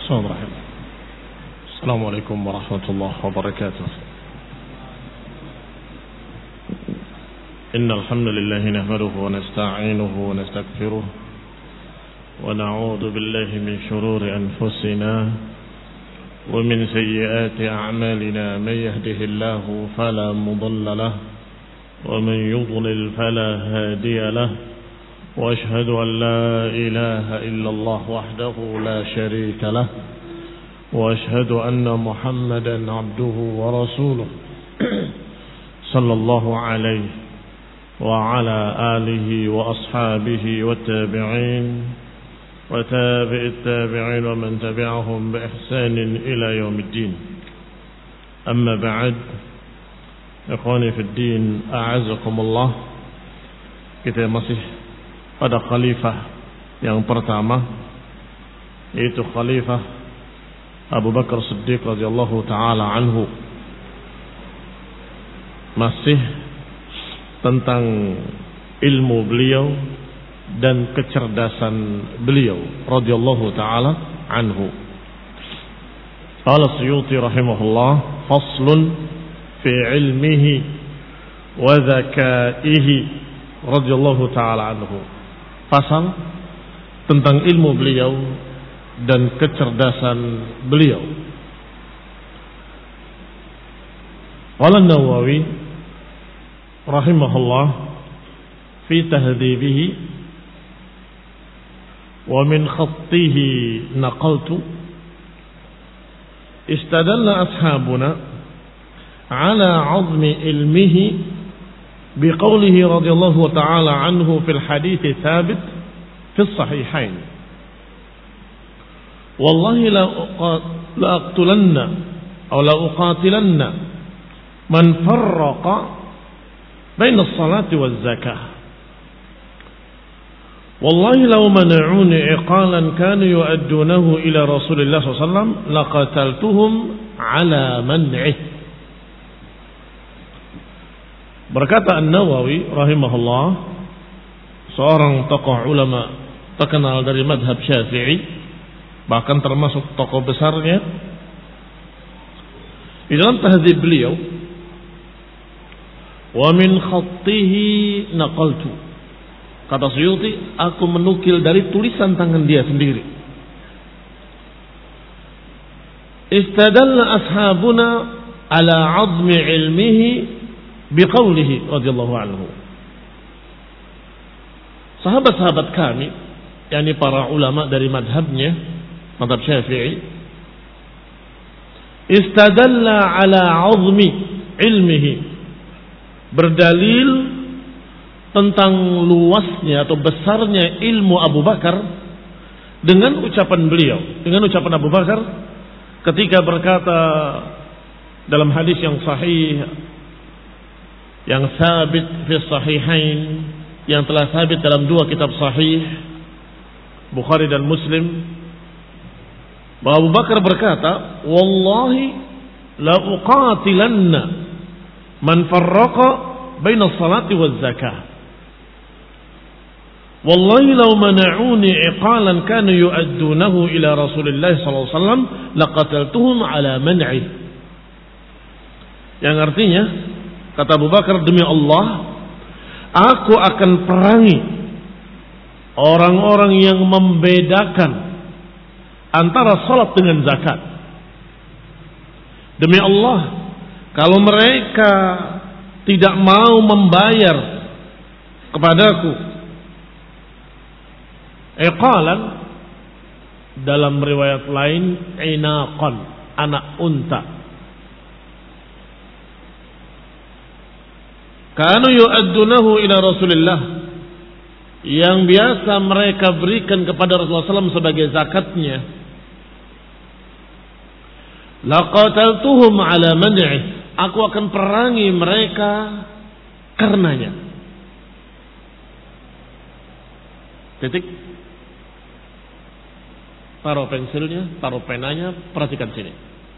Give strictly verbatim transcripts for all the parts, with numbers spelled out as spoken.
Bismillahirrahmanirrahim. Assalamualaikum warahmatullahi wabarakatuh. Innal hamdalillah nahmaduhu wa nasta'inuhu wa nastaghfiruh wa na'udzu billahi min shururi anfusina wa min sayyiati a'malina may yahdihillahu fala mudilla lahu wa man yudlil fala hadiya lahu. وأشهد أن لا إله إلا الله وحده لا شريك له وأشهد أن محمدا عبده ورسوله صلى الله عليه وعلى آله وأصحابه والتابعين وتابع التابعين ومن تبعهم بإحسان إلى يوم الدين. أما بعد، إخواني في الدين أعزكم الله. Kita masih pada khalifah yang pertama, yaitu khalifah Abu Bakar Siddiq radhiyallahu taala anhu. Masih tentang ilmu beliau dan kecerdasan beliau radhiyallahu taala anhu. Qala Suyuti rahimahullah, faslun fi ilmihi wa zakaihi radhiyallahu taala anhu. Pasal tentang ilmu beliau dan kecerdasan beliau. Qala An-Nawawi rahimahullah fi tahdhibihi wa min khattihi naqaltu istadalla ashabuna ala 'azmi ilmihi بقوله رضي الله تعالى عنه في الحديث الثابت في الصحيحين والله لا أقتلن أو لا أقاتلن من فرق بين الصلاة والزكاة والله لو منعوني عقالا كانوا يؤدونه إلى رسول الله صلى الله عليه وسلم لقتلتهم على منعه. Berkata An-Nawawi rahimahullah, seorang tokoh ulama terkenal dari madhab Syafi'i, bahkan termasuk tokoh besarnya, di dalam tahdzib beliau, wa min khattihi naqaltu, kata Suyuti, aku menukil dari tulisan tangan dia sendiri. Istadalla ashabuna ala 'azmi ilmihi biqaulihi radhiyallahu anhu. Sahabat-sahabat kami, yakni para ulama dari madhabnya, madhab Syafi'i, istadalla ala 'azmi ilmihi, berdalil tentang luasnya atau besarnya ilmu Abu Bakar dengan ucapan beliau, dengan ucapan Abu Bakar ketika berkata dalam hadis yang sahih, yang sabit fi sahihain, yang telah sabit dalam dua kitab sahih, Bukhari dan Muslim, bahwa Abu Bakar berkata, wallahi la uqatilanna man farraqa baina salati waz zakah wallahi law mana'uni iqalan kanu yu'addunahu ila Rasulillah sallallahu alaihi wasallam laqataltuhum ala man'i. Yang artinya, kata Abu Bakar, demi Allah, aku akan perangi orang-orang yang membedakan antara salat dengan zakat. Demi Allah, kalau mereka tidak mau membayar kepadaku iqalan, dalam riwayat lain inaqan, anak unta, kanu yu'addunahu ila Rasulillah, yang biasa mereka berikan kepada Rasulullah sallallahu alaihi wasallam sebagai zakatnya, laqataltuhum ala man'i, aku akan perangi mereka karenanya. Titik. Taruh pensilnya, taruh penanya, perhatikan sini.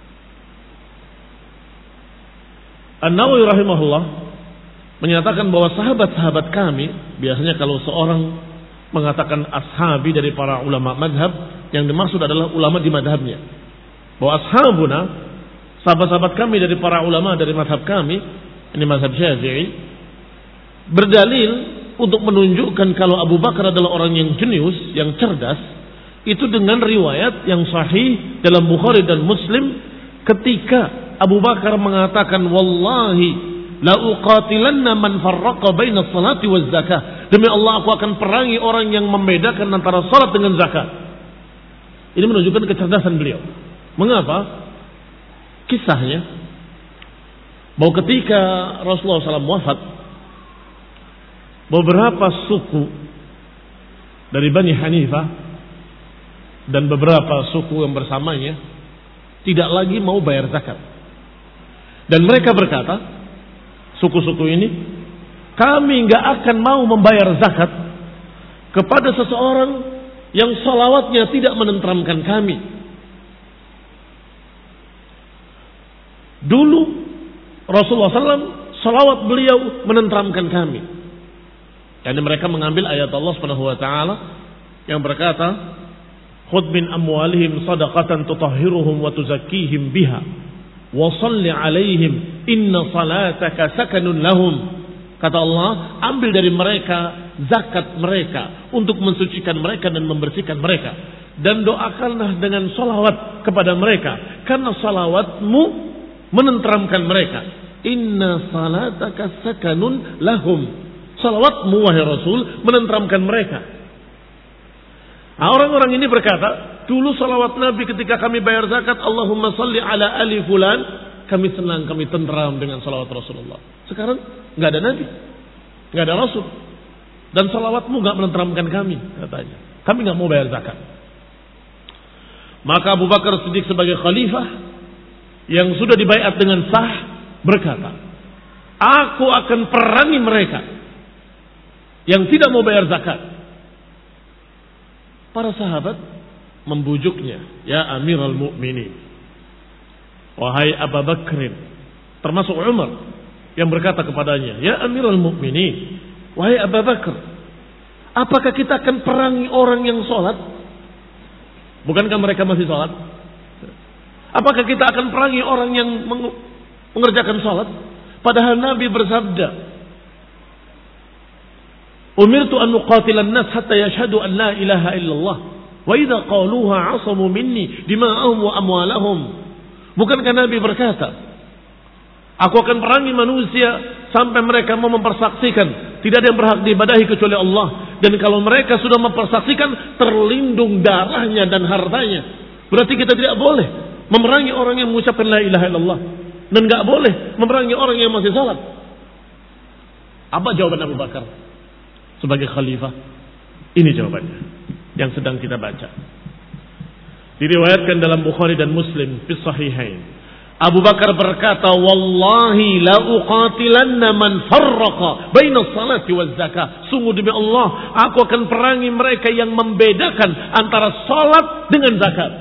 An-Nawawi rahimahullah menyatakan bahwa sahabat-sahabat kami, biasanya kalau seorang mengatakan ashabi dari para ulama madhab, yang dimaksud adalah ulama di madhabnya. Bahwa ashabuna, sahabat-sahabat kami dari para ulama dari madhab kami, ini madhab Syafi'i, berdalil untuk menunjukkan kalau Abu Bakar adalah orang yang jenius, yang cerdas, itu dengan riwayat yang sahih dalam Bukhari dan Muslim, ketika Abu Bakar mengatakan, wallahi la uqatilanna man farraqa baina salati waz zakah. Demi Allah, aku akan perangi orang yang membedakan antara salat dengan zakat. Ini menunjukkan kecerdasan beliau. Mengapa? Kisahnya, bahwa ketika Rasulullah shallallahu alaihi wasallam wafat, beberapa suku dari Bani Hanifah dan beberapa suku yang bersamanya tidak lagi mau bayar zakat. Dan mereka berkata, suku-suku ini, kami nggak akan mau membayar zakat kepada seseorang yang salawatnya tidak menenteramkan kami. Dulu Rasulullah shallallahu alaihi wasallam salawat beliau menenteramkan kami. Dan mereka mengambil ayat Allah Subhanahu wa taala yang berkata, khudh min amwalihim sadaqatan tutahhiruhum wa tuzakkihim biha wa shalli alaihim inna salataka sakanun lahum. Kata Allah, ambil dari mereka zakat mereka untuk mensucikan mereka dan membersihkan mereka, dan doakanlah dengan salawat kepada mereka karena salawatmu menenteramkan mereka. Inna salataka sakanun lahum. Salawatmu wahai Rasul menenteramkan mereka. Nah, orang-orang ini berkata, dulu salawat Nabi ketika kami bayar zakat, Allahumma salli ala ali fulan, kami senang, kami tenteram dengan salawat Rasulullah. Sekarang nggak ada Nabi, nggak ada Rasul, dan salawatmu nggak menenteramkan kami, katanya. Kami nggak mau bayar zakat. Maka Abu Bakar Siddiq sebagai khalifah yang sudah dibaiat dengan sah berkata, aku akan perangi mereka yang tidak mau bayar zakat. Para sahabat membujuknya, ya Amirul Mukminin, wahai Abu Bakrin, termasuk Umar yang berkata kepadanya, ya Amirul Mukminin, wahai Abu Bakar, apakah kita akan perangi orang yang sholat? Bukankah mereka masih sholat? Apakah kita akan perangi orang yang mengerjakan sholat? Padahal Nabi bersabda, umirtu an uqatilan nas hatta yashhadu an la ilaha illallah wa idza qaluha asamu minni dima'ahum wa amwalahum. Bukankah Nabi berkata, aku akan perangi manusia sampai mereka mau mempersaksikan tidak ada yang berhak diibadahi kecuali Allah, dan kalau mereka sudah mempersaksikan terlindung darahnya dan hartanya. Berarti kita tidak boleh memerangi orang yang mengucapkan la ilaha illallah, dan enggak boleh memerangi orang yang masih salat. Apa jawaban Abu Bakar sebagai khalifah? Ini jawabannya yang sedang kita baca. Diriwayatkan dalam Bukhari dan Muslim fi sahihain. Abu Bakar berkata, wallahi la uqatilanna man farraqa baina salati waz zakah. Sungguh demi Allah, aku akan perangi mereka yang membedakan antara salat dengan zakat.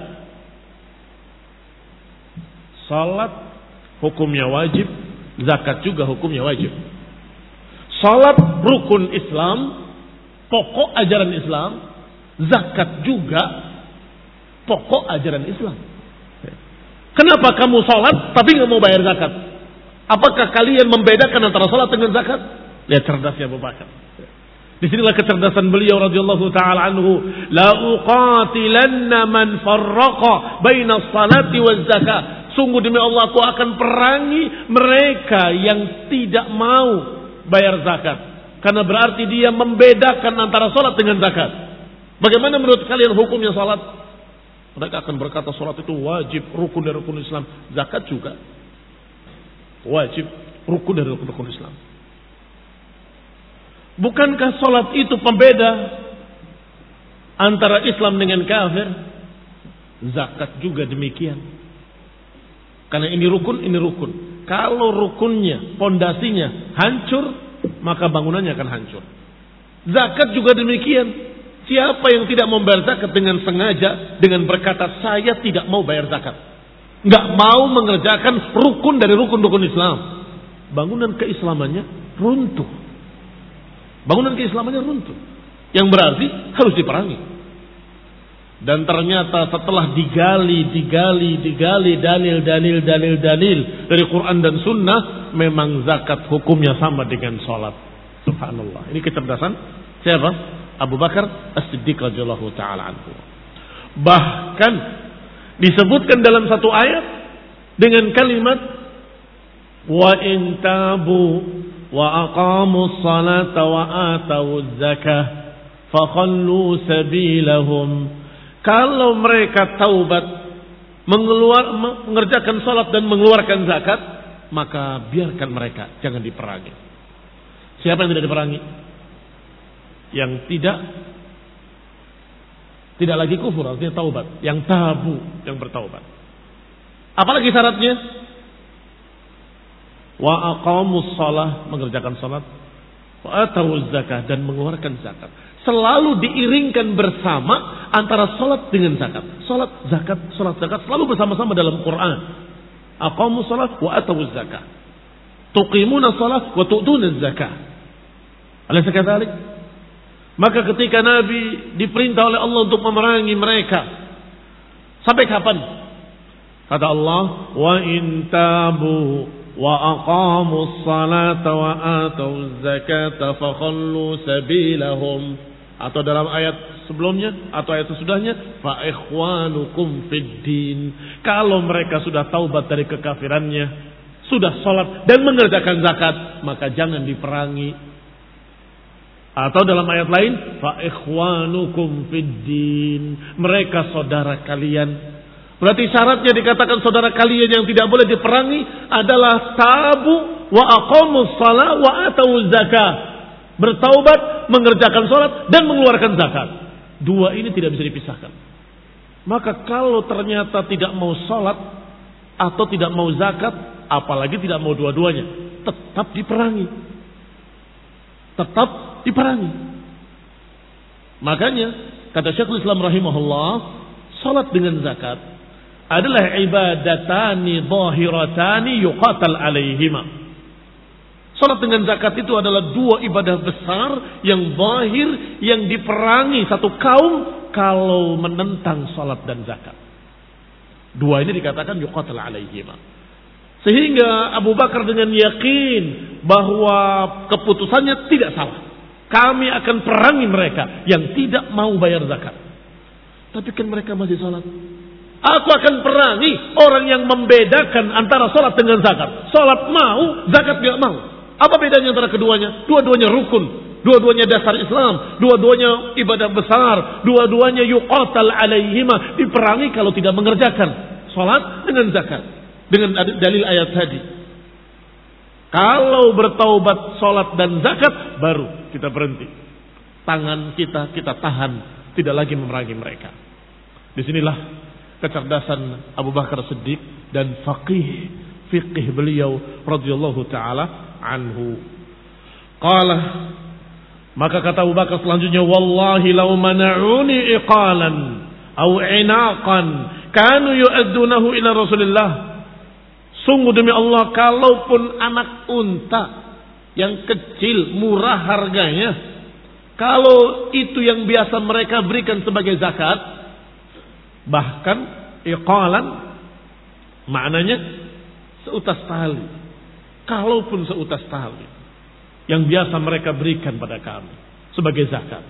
Salat hukumnya wajib, zakat juga hukumnya wajib. Salat rukun Islam, pokok ajaran Islam. Zakat juga pokok ajaran Islam. Kenapa kamu salat tapi nggak mau bayar zakat? Apakah kalian membedakan antara salat dengan zakat? Lihat cerdasnya Abu Bakar. Disinilah kecerdasan beliau radhiyallahu taala anhu. La uqatilanna man farraqa baina salati waz zakah. Sungguh demi Allah, aku akan perangi mereka yang tidak mau bayar zakat, karena berarti dia membedakan antara salat dengan zakat. Bagaimana menurut kalian hukumnya salat? Mereka akan berkata salat itu wajib, rukun dari rukun Islam. Zakat juga wajib, rukun dari rukun Islam. Bukankah salat itu pembeda antara Islam dengan kafir? Zakat juga demikian. Karena ini rukun, ini rukun. Kalau rukunnya, pondasinya hancur, maka bangunannya akan hancur. Zakat juga demikian. Siapa yang tidak mau bayar zakat dengan sengaja, dengan berkata saya tidak mau bayar zakat, nggak mau mengerjakan rukun dari rukun-rukun Islam, bangunan keislamannya runtuh. Bangunan keislamannya runtuh. Yang berarti harus diperangi. Dan ternyata setelah digali, digali, digali dalil, dalil, dalil, dalil dari Quran dan Sunnah, memang zakat hukumnya sama dengan sholat. Subhanallah. Ini kecerdasan siapa? Abu Bakar As-Siddiq radhiyallahu taala anhu. Bahkan disebutkan dalam satu ayat dengan kalimat wa in tabu wa aqamus salata wa atawuz zakah fakhallu sabilahum. Kalau mereka taubat, mengeluar, mengerjakan salat dan mengeluarkan zakat, maka biarkan mereka, jangan diperangi. Siapa yang tidak diperangi? Yang tidak tidak lagi kufur, artinya taubat. Yang tabu, yang bertaubat. Apalagi syaratnya? Wa aqamus shalah, mengerjakan salat, wa atawuz zakah, dan mengeluarkan zakat. Selalu diiringkan bersama antara salat dengan zakat. Salat, zakat, salat, zakat selalu bersama-sama dalam Quran. Aqamus salat wa atawuz zakah. Tuqimuna salat wa tu'tuna zakah. Alaysa kadzalik? Maka ketika Nabi diperintah oleh Allah untuk memerangi mereka, sampai kapan? Kata Allah, wa in tabu wa aqamus salata wa atawuz zakata fakhallu sabilahum. Atau dalam ayat sebelumnya atau ayat sesudahnya, fa ikhwanukum fid din. Kalau mereka sudah taubat dari kekafirannya, sudah salat dan mengerjakan zakat, maka jangan diperangi. Atau dalam ayat lain, fa ikhwanukum fid din. Mereka saudara kalian. Berarti syaratnya dikatakan saudara kalian yang tidak boleh diperangi adalah tabu wa aqamus shalah wa atawuz zakah. Bertaubat, mengerjakan salat dan mengeluarkan zakat. Dua ini tidak bisa dipisahkan. Maka kalau ternyata tidak mau salat atau tidak mau zakat, apalagi tidak mau dua-duanya, tetap diperangi. Tetap diperangi. Makanya kata Syekhul Islam rahimahullah, salat dengan zakat adalah ibadatani zahiratani yuqatal alaihima. Salat dengan zakat itu adalah dua ibadah besar yang zahir, yang diperangi satu kaum kalau menentang salat dan zakat. Dua ini dikatakan yuqatal alaihima. Sehingga Abu Bakar dengan yakin bahwa keputusannya tidak salah. Kami akan perangi mereka yang tidak mau bayar zakat. Tapi kan mereka masih salat. Aku akan perangi orang yang membedakan antara salat dengan zakat. Salat mau, zakat tidak mau. Apa bedanya antara keduanya? Dua-duanya rukun, dua-duanya dasar Islam, dua-duanya ibadah besar, dua-duanya yuqatal alaihima, diperangi kalau tidak mengerjakan salat dengan zakat. Dengan dalil ayat tadi. Kalau bertaubat salat dan zakat, baru kita berhenti. Tangan kita kita tahan, tidak lagi memerangi mereka. Disinilah kecerdasan Abu Bakar Siddiq dan faqih fiqih beliau radhiyallahu taala anhu. Qala, maka kata Abu Bakar selanjutnya, wallahi law mana'uni iqalan aw inaqan kanu yu'addunahu ila Rasulillah. Sungguh demi Allah, kalaupun anak unta yang kecil murah harganya, kalau itu yang biasa mereka berikan sebagai zakat, bahkan iqalan maknanya seutas tali. Kalaupun seutas tali yang biasa mereka berikan pada kami sebagai zakat.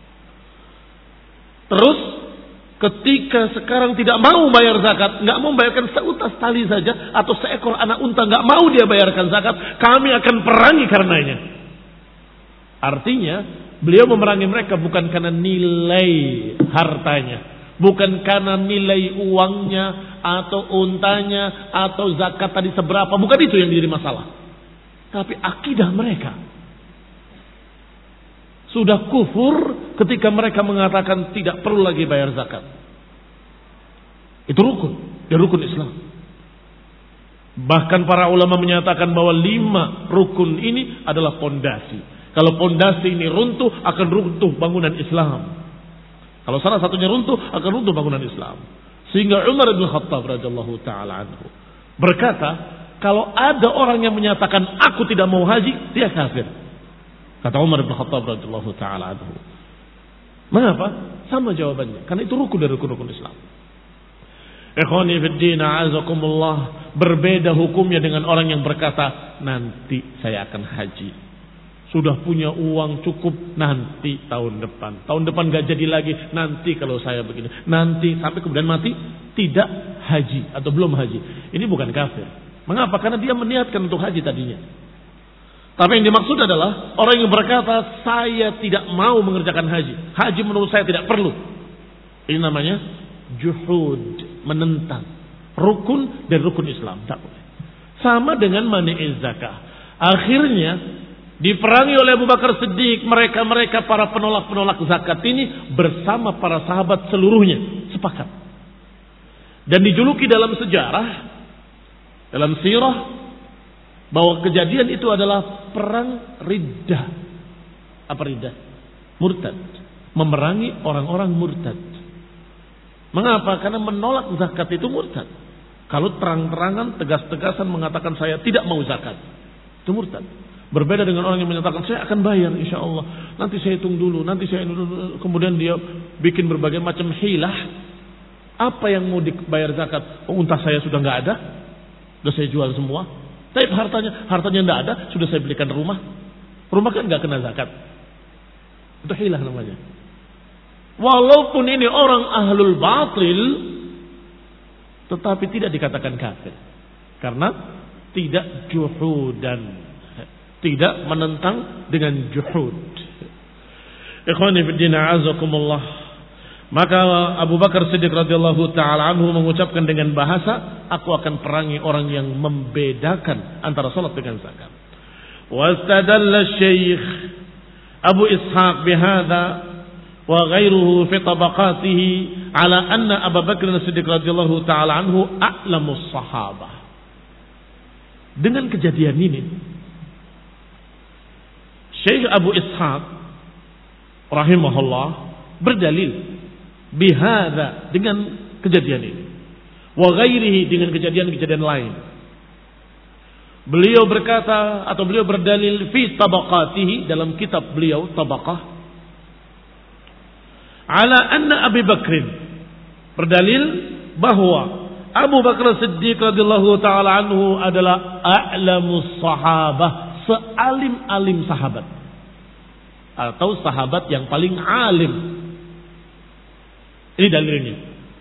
Terus ketika sekarang tidak mau bayar zakat, nggak mau bayarkan seutas tali saja atau seekor anak unta nggak mau dia bayarkan zakat, kami akan perangi karenanya. Artinya beliau memerangi mereka bukan karena nilai hartanya, bukan karena nilai uangnya atau untanya atau zakat tadi seberapa, bukan itu yang jadi masalah. Tapi akidah mereka sudah kufur ketika mereka mengatakan tidak perlu lagi bayar zakat. Itu rukun, ya rukun Islam. Bahkan para ulama menyatakan bahwa lima rukun ini adalah pondasi. Kalau pondasi ini runtuh, akan runtuh bangunan Islam. Kalau salah satunya runtuh, akan runtuh bangunan Islam. Sehingga Umar bin Khattab radhiyallahu taala anhu berkata, kalau ada orang yang menyatakan aku tidak mau haji, dia kafir. Kata Umar bin Khattab radhiyallahu taala anhu. Mengapa? Sama jawabannya. Karena itu rukun dari rukun-rukun Islam. Ikhwani fid din, a'azakumullah. Berbeda hukumnya dengan orang yang berkata, nanti saya akan haji. Sudah punya uang cukup, nanti tahun depan. Tahun depan gak jadi lagi, nanti kalau saya begini. Nanti, sampai kemudian mati, tidak haji atau belum haji. Ini bukan kafir. Mengapa? Karena dia meniatkan untuk haji tadinya. Tapi yang dimaksud adalah orang yang berkata, saya tidak mau mengerjakan haji. Haji menurut saya tidak perlu. Ini namanya juhud, menentang. Rukun dan rukun Islam. Tak boleh. Sama dengan mani'iz zakah. Akhirnya diperangi oleh Abu Bakar Siddiq mereka-mereka para penolak-penolak zakat ini bersama para sahabat seluruhnya sepakat. Dan dijuluki dalam sejarah, dalam sirah, bahwa kejadian itu adalah perang riddah. Apa riddah? Murtad. Memerangi orang-orang murtad. Mengapa? Karena menolak zakat itu murtad. Kalau terang-terangan, tegas-tegasan mengatakan saya tidak mau zakat, itu murtad. Berbeda dengan orang yang menyatakan saya akan bayar insya Allah. Nanti saya hitung dulu, nanti saya dulu. Kemudian dia bikin berbagai macam hilah. Apa yang mau dibayar zakat? Oh, unta saya sudah nggak ada, sudah saya jual semua. Tapi hartanya, hartanya nggak ada, sudah saya belikan rumah. Rumah kan nggak kena zakat. Itu hilah namanya. Walaupun ini orang ahlul batil, tetapi tidak dikatakan kafir. Karena tidak juhudan, tidak menentang dengan juhud. Ikhwani fiddin, a'azakumullah. Maka Abu Bakar Siddiq radhiyallahu ta'ala anhu mengucapkan dengan bahasa, aku akan perangi orang yang membedakan antara salat dengan zakat. Wastadalla Syekh Abu Ishaq bihadza wa ghairuhu fi tabaqatihi ala anna Abu Bakar Siddiq radhiyallahu ta'ala anhu a'lamus sahabah. Dengan kejadian ini Syekh Abu Ishaq rahimahullah berdalil bihadza, dengan kejadian ini, wa ghairihi, dengan kejadian-kejadian lain. Beliau berkata atau beliau berdalil fi tabaqatihi, dalam kitab beliau Tabaqah, ala anna Abi Bakrin, berdalil bahwa Abu Bakar Siddiq radhiyallahu taala anhu adalah a'lamus sahabah, sealim-alim sahabat, atau sahabat yang paling alim. Ini dalilnya.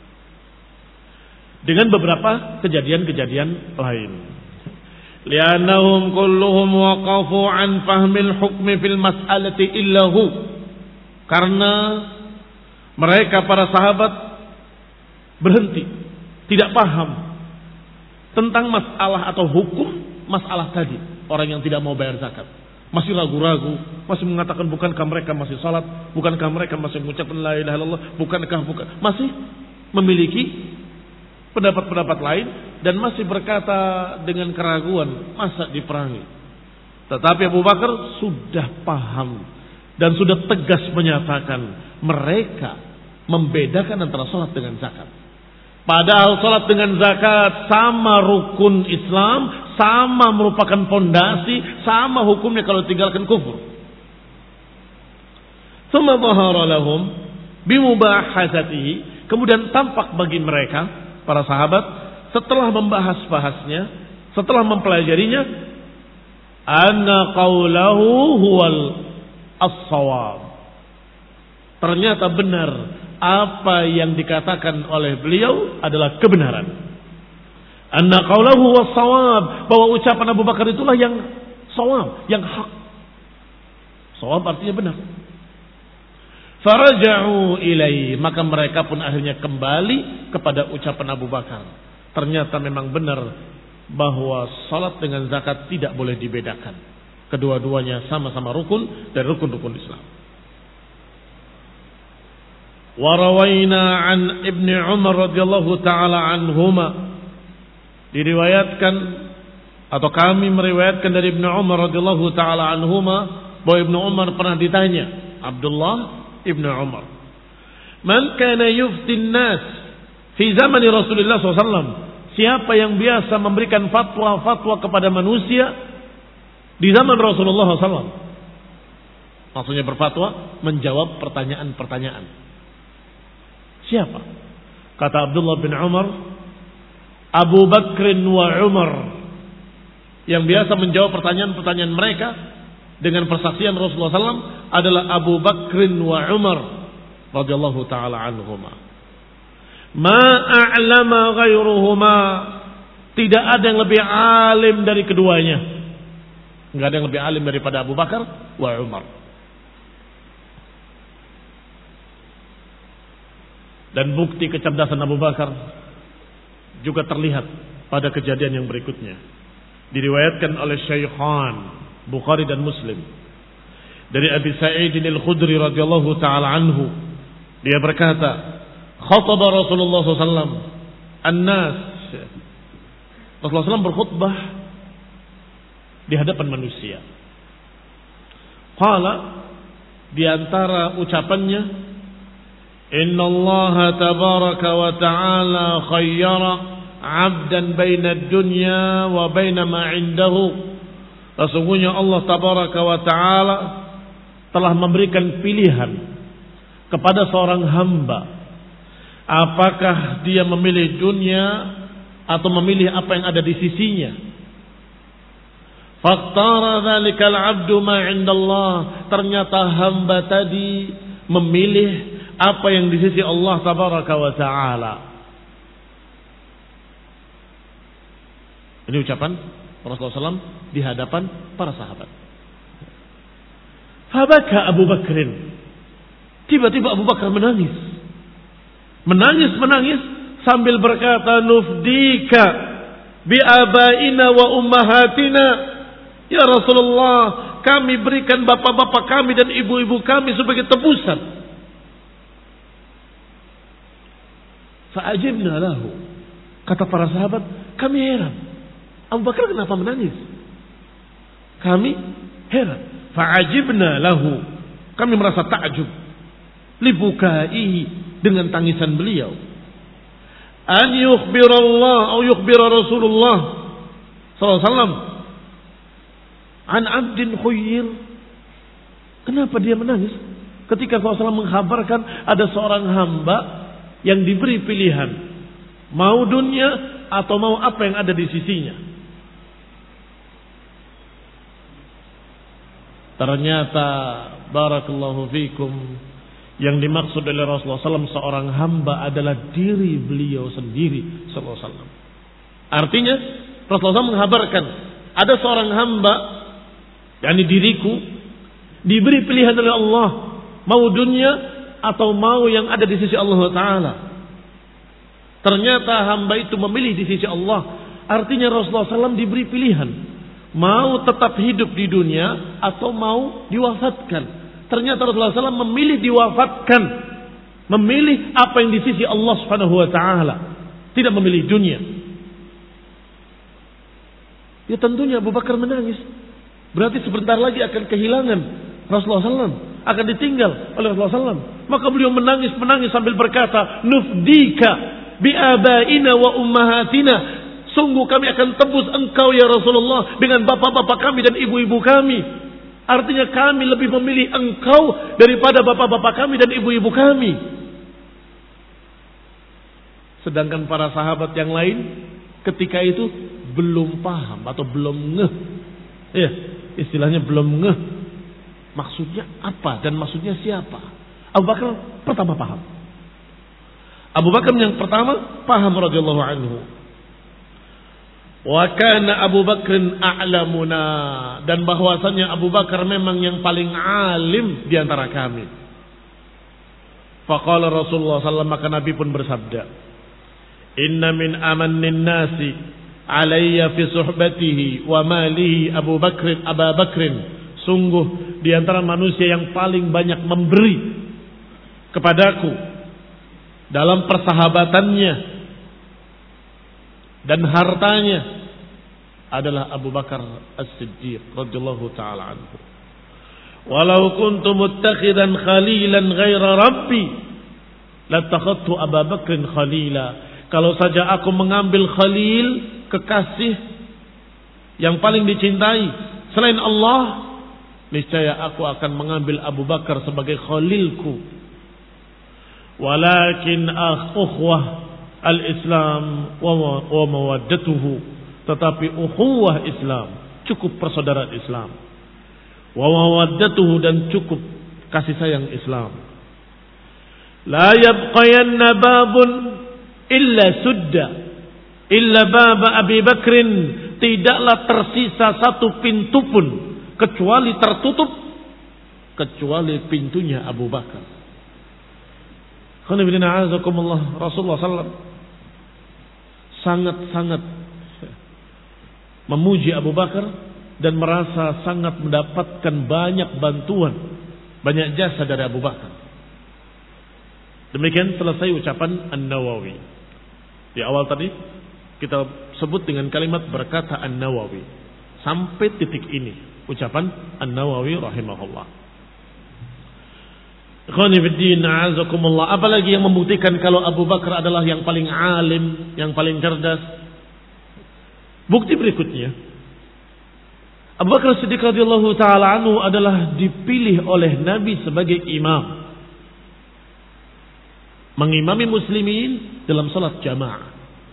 Dengan beberapa kejadian-kejadian lain. Li'annahum kulluhum waqafu an fahmil hukmi fil mas'alati illahu. Karena mereka para sahabat berhenti, tidak paham tentang masalah atau hukum masalah tadi. Orang yang tidak mau bayar zakat masih ragu-ragu, masih mengatakan bukankah mereka masih salat, bukankah mereka masih mengucapkan la ilaha illallah, bukankah bukan, masih memiliki pendapat-pendapat lain dan masih berkata dengan keraguan, masa diperangi. Tetapi Abu Bakar sudah paham dan sudah tegas menyatakan mereka membedakan antara salat dengan zakat. Padahal salat dengan zakat sama rukun Islam, sama merupakan fondasi, sama hukumnya kalau tinggalkan kufur. Tsumma dhahara lahum bimubahasatihi, kemudian tampak bagi mereka para sahabat setelah membahas-bahasnya, setelah mempelajarinya, anna qaulahu huwal as-shawab. Ternyata benar apa yang dikatakan oleh beliau adalah kebenaran. Anna qaulahu was-shawab, bahwa ucapan Abu Bakar itulah yang shawab, yang hak. Shawab artinya benar. Faraja'u ilaihi, maka mereka pun akhirnya kembali kepada ucapan Abu Bakar. Ternyata memang benar bahwa salat dengan zakat tidak boleh dibedakan. Kedua-duanya sama-sama rukun dan rukun-rukun Islam. Warawaina an Ibnu Umar radhiyallahu taala anhuma, diriwayatkan atau kami meriwayatkan dari Ibnu Umar radhiyallahu taala anhuma bahwa Ibnu Umar pernah ditanya, Abdullah Ibnu Umar, man kana yuftin nas fi zaman Rasulullah sallallahu alaihi wasallam, siapa yang biasa memberikan fatwa-fatwa kepada manusia di zaman Rasulullah sallallahu alaihi wasallam? Maksudnya berfatwa, menjawab pertanyaan-pertanyaan. Siapa? Kata Abdullah bin Umar, Abu Bakrin wa Umar, yang biasa menjawab pertanyaan-pertanyaan mereka dengan persaksian Rasulullah sallallahu alaihi wasallam adalah Abu Bakrin wa Umar radhiyallahu taala anhuma. Ma a'lama ghairuhuma, tidak ada yang lebih alim dari keduanya. Enggak ada yang lebih alim daripada Abu Bakar wa Umar. Dan bukti kecerdasan Abu Bakar juga terlihat pada kejadian yang berikutnya. Diriwayatkan oleh Syaikhan Bukhari dan Muslim dari Abi Sa'id al-Khudri radhiyallahu taala anhu, dia berkata, khataba Rasulullah sallallahu alaihi wasallam an-nas. Rasulullah sallallahu alaihi wasallam berkhutbah di hadapan manusia. Qala, di antara ucapannya, Inna Allah tabaraka wa ta'ala khayyara 'abdan baina ad-dunya wa baina ma 'indahu. Sesungguhnya Allah tabaraka wa ta'ala telah memberikan pilihan kepada seorang hamba, apakah dia memilih dunia atau memilih apa yang ada di sisinya. Faqtara dzalikal 'abdu ma 'indallah. Ternyata hamba tadi memilih apa yang di sisi Allah tabaraka wa ta'ala. Ini ucapan Rasulullah sallallahu alaihi wasallam di hadapan para sahabat. Fabaka Abu Bakrin. Tiba-tiba Abu Bakar menangis. Menangis-menangis sambil berkata, nufdika bi abaina wa ummahatina. Ya Rasulullah, kami berikan bapak-bapak kami dan ibu-ibu kami sebagai tebusan. Fa'ajibna lahu. Kata para sahabat, kami heran. Abu Bakar kenapa menangis? Kami heran. Fa'ajibna lahu. Kami merasa takjub. Libukaihi, dengan tangisan beliau. An yukhbirallah atau yukhbira Rasulullah sallallahu alaihi wasallam an abdin khuyyir. Kenapa dia menangis? Ketika Rasulullah sallallahu alaihi wasallam mengkhabarkan ada seorang hamba yang diberi pilihan, mau dunia atau mau apa yang ada di sisinya. Ternyata barakallahu fikum, yang dimaksud oleh Rasulullah sallallahu alaihi wasallam seorang hamba adalah diri beliau sendiri sallallahu alaihi wasallam. Artinya Rasulullah sallallahu alaihi wasallam menghabarkan ada seorang hamba, yakni diriku, diberi pilihan oleh Allah, mau dunia atau mau yang ada di sisi Allah Ta'ala. Ternyata hamba itu memilih di sisi Allah. Artinya Rasulullah sallallahu alaihi wasallam diberi pilihan, mau tetap hidup di dunia atau mau diwafatkan. Ternyata Rasulullah sallallahu alaihi wasallam memilih diwafatkan, memilih apa yang di sisi Allah Subhanahu Wa Ta'ala, tidak memilih dunia. Ya tentunya Abu Bakar menangis. Berarti sebentar lagi akan kehilangan Rasulullah sallallahu alaihi wasallam, akan ditinggal oleh Rasulullah sallallahu alaihi wasallam. Maka beliau menangis-menangis sambil berkata, nufdika bi abaina wa ummahatina. Sungguh kami akan tebus engkau ya Rasulullah dengan bapak-bapak kami dan ibu-ibu kami. Artinya kami lebih memilih engkau daripada bapak-bapak kami dan ibu-ibu kami. Sedangkan para sahabat yang lain ketika itu belum paham atau belum ngeh. Ya, istilahnya belum ngeh. Maksudnya apa dan maksudnya siapa? Abu Bakar pertama paham. Abu Bakar yang pertama paham radhiyallahu anhu. Wa kana Abu Bakrin a'lamuna, dan bahwasanya Abu Bakar memang yang paling alim di antara kami. Faqala Rasulullah sallallahu alaihi wasallam, maka Nabi pun bersabda, inna min amannin nasi alayya fi suhbatihi wa malihi Abu Bakrin Abu Bakrin. Sungguh di antara manusia yang paling banyak memberi kepadaku dalam persahabatannya dan hartanya adalah Abu Bakar As-Siddiq radhiyallahu taala anhu. Walau kuntu muttakhidan khalilan ghaira rabbi latakhadtu Abu Bakrin khalila. Kalau saja aku mengambil khalil, kekasih yang paling dicintai selain Allah, niscaya aku akan mengambil Abu Bakar sebagai khalilku. Walakin ukhuwah al-Islam wa mawaddatuhu, tetapi ukhuwah Islam cukup persaudaraan Islam, wa mawaddatuhu dan cukup kasih sayang Islam. La yabqayanna babun illa sudda illa baba Abi Bakrin, tidaklah tersisa satu pintu pun kecuali tertutup kecuali pintunya Abu Bakar. Rasulullah sallallahu alaihi wasallam sangat-sangat memuji Abu Bakar dan merasa sangat mendapatkan banyak bantuan, banyak jasa dari Abu Bakar. Demikian selesai ucapan An-Nawawi. Di awal tadi kita sebut dengan kalimat berkata An-Nawawi. Sampai titik ini ucapan An-Nawawi rahimahullah. Ikhwanifiddin a'azakumullah. Apalagi yang membuktikan kalau Abu Bakar adalah yang paling alim, yang paling cerdas. Bukti berikutnya, Abu Bakar Siddiq radhiyallahu taala anhu adalah dipilih oleh Nabi sebagai imam, mengimami muslimin dalam salat jamaah.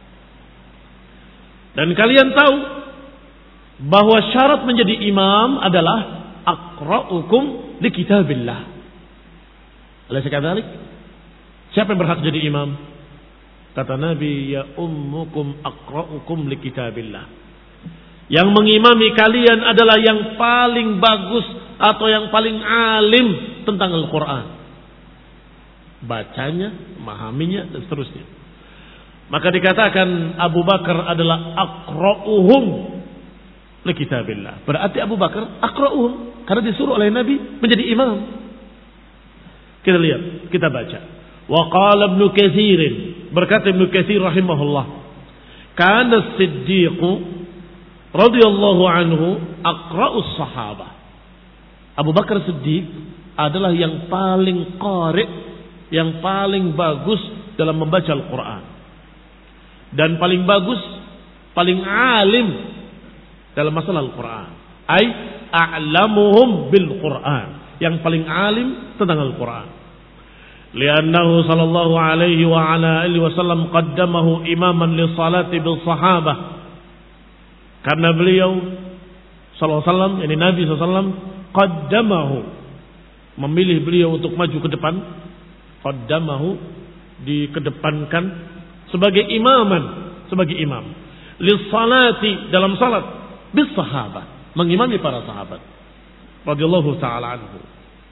Dan kalian tahu bahwa syarat menjadi imam adalah aqra'ukum li kitabillah. Alaysa kadzalik? Siapa yang berhak jadi imam? Kata Nabi, ya ummukum aqra'ukum li kitabillah. Yang mengimami kalian adalah yang paling bagus atau yang paling alim tentang Al-Quran. Bacanya, memahaminya dan seterusnya. Maka dikatakan Abu Bakar adalah aqra'uhum li kitabillah. Berarti Abu Bakar aqra'uhum karena disuruh oleh Nabi menjadi imam. Kita lihat, kita baca. Wa qala Ibnu Katsir, berkata Ibnu Katsir rahimahullah, kana Siddiq radhiyallahu anhu aqra'us sahabah. Abu Bakar Siddiq adalah yang paling qari', yang paling bagus dalam membaca Al-Quran, dan paling bagus, paling alim dalam masalah Al-Quran. Ai a'lamuhum bil Quran, yang paling alim tentang Al-Quran. Liannahu sallallahu alaihi wa ala alihi wasallam qaddamahu imaman li salati bil sahabah. Karena beliau sallallahu alaihi wasallam, yani Nabi sallallahu alaihi wasallam, qaddamahu, memilih beliau untuk maju ke depan. Qaddamahu, dikedepankan sebagai imaman, sebagai imam. Li salati, dalam salat, bis sahabah, mengimami para sahabat radhiyallahu taala anhu.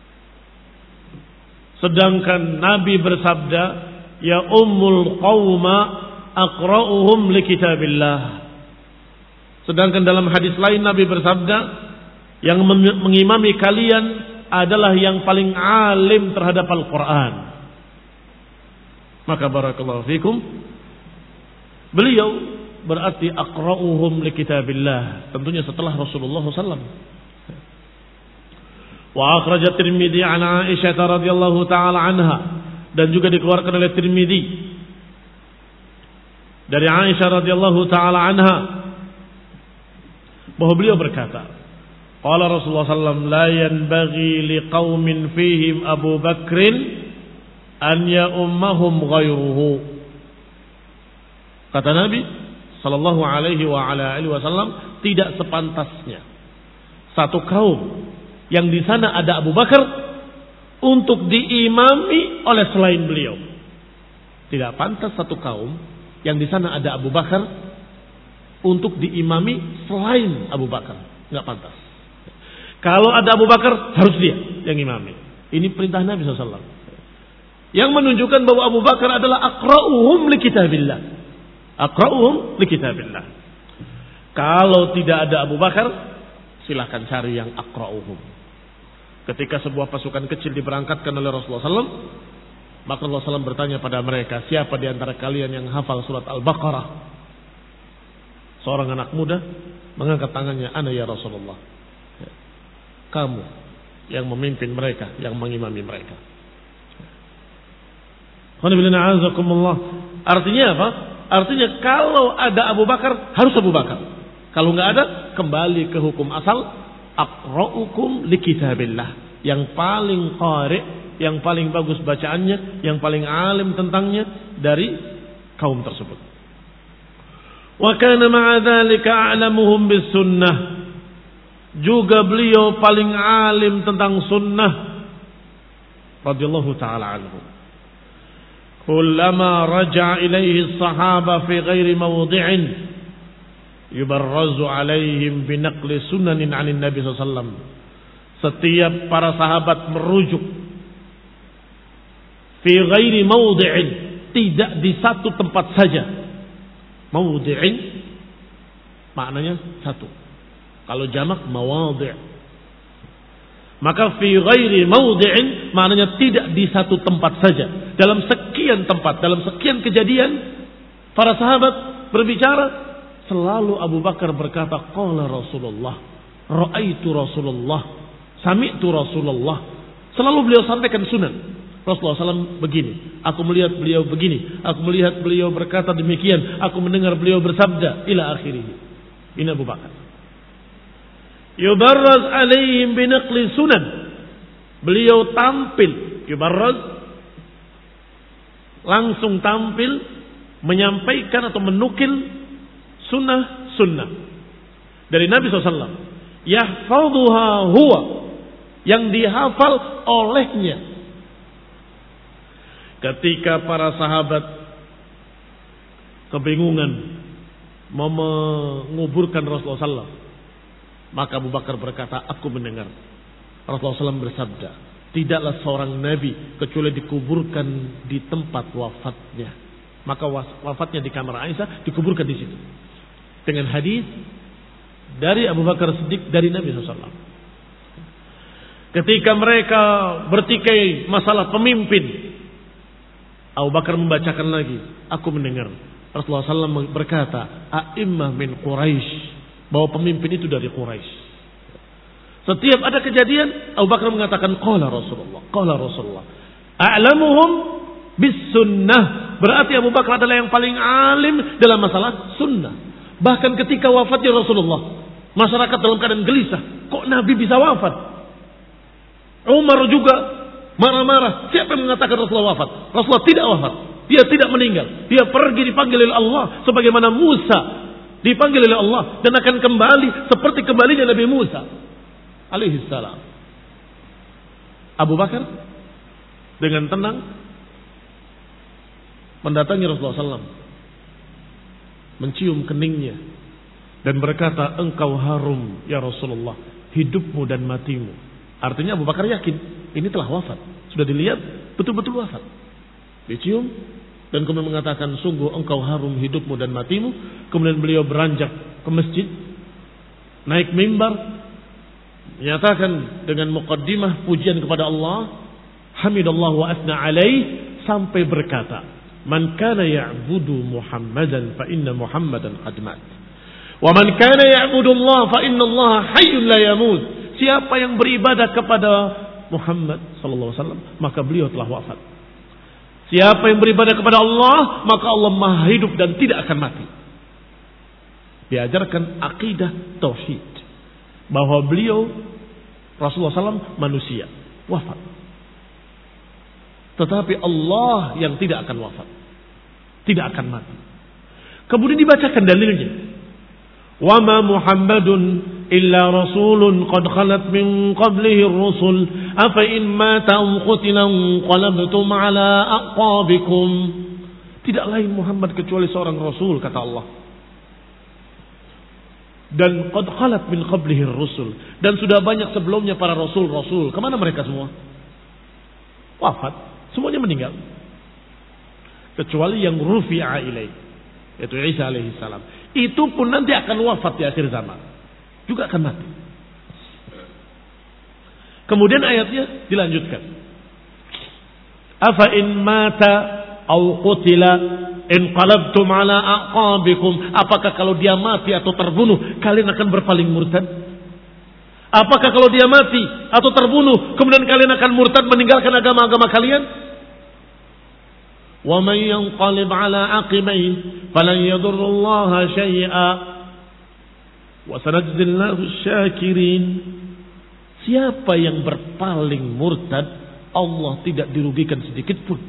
Sedangkan Nabi bersabda, ya ummul qauma aqra'uhum li kitabillah. Sedangkan dalam hadis lain Nabi bersabda, yang mengimami kalian adalah yang paling alim terhadap Al-Quran. Maka barakallahu fikum, beliau berarti aqra'uhum li kitabillah, tentunya setelah Rasulullah sallallahu alaihi wasallam. Wa akhrajat Tirmidzi an Aisyah radhiyallahu taala anha, dan juga dikeluarkan oleh Tirmidzi dari Aisyah radhiyallahu taala anha bahwa beliau berkata, qala Rasulullah sallallahu alaihi wasallam, la yanbaghi liqaumin fihim Abu Bakrin an ya'ummahum ghairuhu. Kata Nabi sallallahu alaihi wa ala alihi wasallam, tidak sepantasnya satu kaum yang di sana ada Abu Bakar untuk diimami oleh selain beliau. Tidak pantas satu kaum yang di sana ada Abu Bakar untuk diimami selain Abu Bakar. Enggak pantas. Kalau ada Abu Bakar, harus dia yang imami. Ini perintah Nabi sallallahu alaihi wasallam, yang menunjukkan bahwa Abu Bakar adalah aqra'uhum li kitabillah. Aqra'uhum li kitabillah. Kalau tidak ada Abu Bakar, silahkan cari yang aqra'uhum. Ketika sebuah pasukan kecil diberangkatkan oleh Rasulullah sallallahu alaihi wasallam, maka Rasulullah sallallahu alaihi wasallam bertanya pada mereka, siapa di antara kalian yang hafal surat Al-Baqarah? Seorang anak muda mengangkat tangannya, ana ya Rasulullah. Kamu yang memimpin mereka, yang mengimami mereka. Artinya apa? Artinya kalau ada Abu Bakar, harus Abu Bakar. Kalau nggak ada, kembali ke hukum asal. aqra'ukum likitabillah, yang paling qari', yang paling bagus bacaannya, yang paling alim tentangnya dari kaum tersebut. Wa kana ma'a dzalika a'lamuhum bis sunnah, juga beliau paling alim tentang sunnah radhiyallahu taala anhu. Kullama raja'a ilaihi as-sahaba fi ghairi mawdi'in yubarrazu alaihim binaqli sunanin 'anil nabi sallallahu alaihi wasallam. Setiap para sahabat merujuk fi ghairi mawdi'in, tidak di satu tempat saja. Mawdi'in maknanya satu. Kalau jamak mawadhi'. Maka fi ghairi mawdi'in maknanya tidak di satu tempat saja. Dalam sekian tempat, dalam sekian kejadian para sahabat berbicara, selalu Abu Bakar berkata qala Rasulullah, ra'aitu Rasulullah, sami'tu Rasulullah. Selalu beliau sampaikan sunan. Rasulullah shallallahu alaihi wasallam begini, aku melihat beliau begini, aku melihat beliau berkata demikian, aku mendengar beliau bersabda, ila akhirih. Ini Abu Bakar. Yubarraz alaihim binaqli sunan. Beliau tampil, yubarraz, langsung tampil menyampaikan atau menukil sunnah-sunnah dari Nabi shallallahu alaihi wasallam. Yahfadhuha huwa, yang dihafal olehnya. Ketika para sahabat kebingungan mau menguburkan Rasulullah shallallahu alaihi wasallam, maka Abu Bakar berkata, aku mendengar Rasulullah shallallahu alaihi wasallam bersabda, tidaklah seorang nabi kecuali dikuburkan di tempat wafatnya. Maka wafatnya di kamar Aisyah, dikuburkan di situ. Dengan hadis dari Abu Bakar Siddiq dari Nabi shallallahu alaihi wasallam. Ketika mereka bertikai masalah pemimpin, Abu Bakar membacakan lagi, aku mendengar Rasulullah shallallahu alaihi wasallam berkata, a'immah min Quraisy, bahwa pemimpin itu dari Quraisy. Setiap ada kejadian, Abu Bakar mengatakan qala Rasulullah, qala Rasulullah. A'lamuhum bis sunnah, berarti Abu Bakar adalah yang paling alim dalam masalah sunnah. Bahkan ketika wafatnya Rasulullah, masyarakat dalam keadaan gelisah, kok Nabi bisa wafat? Umar juga marah-marah. Siapa yang mengatakan Rasulullah wafat? Rasulullah tidak wafat. Dia tidak meninggal. Dia pergi dipanggil oleh Allah. Sebagaimana Musa dipanggil oleh Allah. Dan akan kembali seperti kembalinya Nabi Musa alaihissalam. Abu Bakar dengan tenang mendatangi Rasulullah shallallahu alaihi wasallam, mencium keningnya dan berkata, engkau harum ya Rasulullah, hidupmu dan matimu. Artinya Abu Bakar yakin ini telah wafat. Sudah dilihat betul-betul wafat. Dicium dan kemudian mengatakan, sungguh engkau harum hidupmu dan matimu. Kemudian beliau beranjak ke masjid, naik mimbar, menyatakan dengan muqaddimah pujian kepada Allah, hamidallah wa asna alaih, sampai berkata, man kana ya'budu Muhammadan fa inna Muhammadan qad mat. Wa man kana ya'budu Allah fa inna Allah hayyun la yamut. Siapa yang beribadah kepada Muhammad sallallahu alaihi wasallam, maka beliau telah wafat. Siapa yang beribadah kepada Allah, maka Allah Maha hidup dan tidak akan mati. Diajarkan akidah tauhid bahwa beliau Rasulullah sallallahu alaihi wasallam manusia, wafat. Tetapi Allah yang tidak akan wafat, tidak akan mati. Kemudian dibacakan dalilnya. Wa ma Muhammadun illa rasulun qad khalat min qablihi ar-rusul afa in mata aw qutila qalabtum ala aqabikum. Tidak lain Muhammad kecuali seorang rasul, kata Allah. Dan qad khalat min qablihi ar-rusul, dan sudah banyak sebelumnya para rasul-rasul. Kemana mereka semua? Wafat, semuanya meninggal. Kecuali yang rufi'a ilaih, yaitu Isa alaihi salam. Itu pun nanti akan wafat di akhir zaman, juga akan mati. Kemudian ayatnya dilanjutkan, afa in mata aw qutila inqalabtum ala aqabikum. Apakah kalau dia mati atau terbunuh kalian akan berpaling murtad? Apakah kalau dia mati atau terbunuh kemudian kalian akan murtad meninggalkan agama-agama kalian? Wa man yanqalib ala aqibayhi falan yadurrullaha syai'a wa sanajzillahu syakirin. siapa yang berpaling murtad, Allah tidak dirugikan sedikit pun.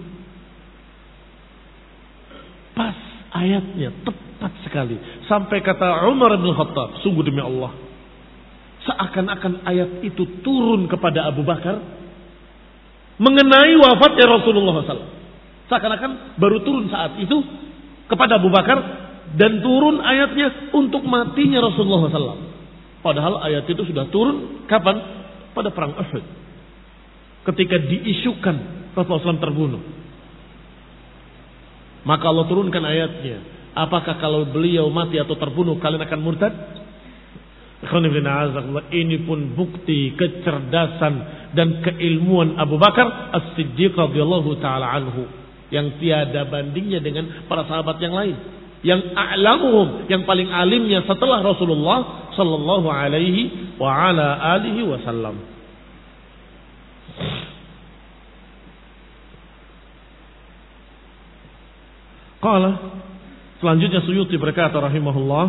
Pas ayatnya, tepat sekali. Sampai kata Umar bin Khattab, sungguh demi Allah, seakan-akan ayat itu turun kepada Abu Bakar mengenai wafatnya Rasulullah shallallahu alaihi wasallam. Seakan-akan baru turun saat itu kepada Abu Bakar, dan turun ayatnya untuk matinya Rasulullah shallallahu alaihi wasallam. Padahal ayat itu sudah turun kapan? Pada perang Uhud, ketika diisukan Rasulullah shallallahu alaihi wasallam terbunuh. Maka Allah turunkan ayatnya. Apakah kalau beliau mati atau terbunuh kalian akan murtad? Ini pun bukti kecerdasan dan keilmuan Abu Bakar As-Siddiq radhiyallahu taala anhu, yang tiada bandingnya dengan para sahabat yang lain, yang a'lamuhum, yang paling alimnya setelah Rasulullah sallallahu alaihi wa ala alihi wasallam. Qala, selanjutnya Suyuti berkata rahimahullah,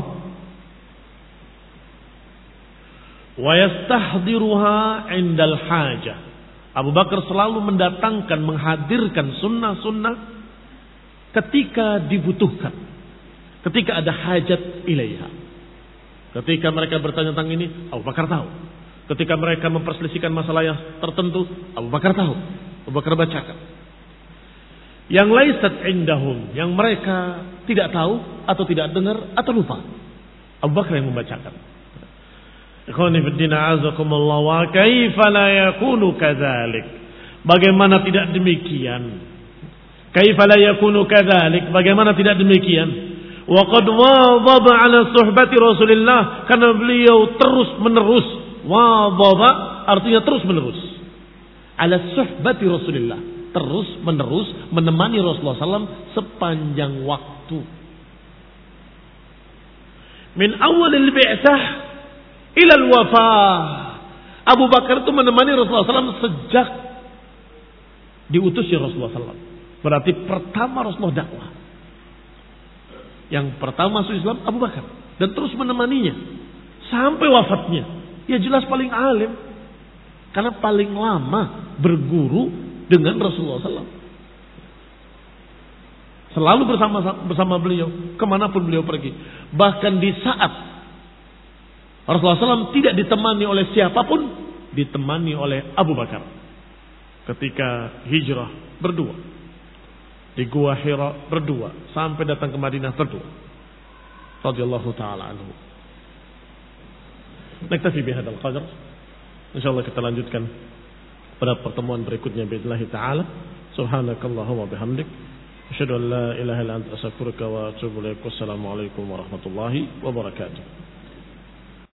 wa yastahdiruha indal hajah. Abu Bakar selalu mendatangkan, menghadirkan sunnah-sunnah ketika dibutuhkan, ketika ada hajat ilaiha. Ketika mereka bertanya tentang ini, Abu Bakar tahu. Ketika mereka memperselisihkan masalah yang tertentu, Abu Bakar tahu. Abu Bakar bacakan. Yang laisat indahum, yang mereka tidak tahu atau tidak dengar atau lupa, Abu Bakar yang membacakan. Ikhwani fiddin a'azakumullah, wa kaifa la yakunu kadzalik? Bagaimana tidak demikian? Kaifa la yakunu kadzalik? Bagaimana tidak demikian? Wa qad wadhaba 'ala suhbati Rasulillah, karena beliau terus menerus, wadhaba artinya terus menerus, 'ala suhbati Rasulillah, terus menerus menemani Rasulullah sallallahu alaihi wasallam sepanjang waktu. Min awalil bi'tsah ilal wafah. Abu Bakar itu menemani Rasulullah sallallahu alaihi wasallam sejak diutusnya Rasulullah sallallahu alaihi wasallam. Berarti pertama Rasulullah dakwah, yang pertama masuk Islam Abu Bakar, dan terus menemaninya sampai wafatnya. Ya jelas paling alim, karena paling lama berguru dengan Rasulullah sallallahu alaihi wasallam. Selalu bersama bersama beliau kemanapun beliau pergi. Bahkan di saat Rasulullah sallallahu alaihi wasallam tidak ditemani oleh siapapun, ditemani oleh Abu Bakar ketika hijrah berdua di Gua Hira berdua sampai datang ke Madinah berdua. Radhiyallahu taala anhu. Naktafi bihadzal qadar. Insyaallah kita lanjutkan pada pertemuan berikutnya billahi taala. Subhanakallahumma bihamdik, asyhadu an la ilaha illa anta astaghfiruka wa atubu ilaik. Wassalamu alaikum warahmatullahi wabarakatuh.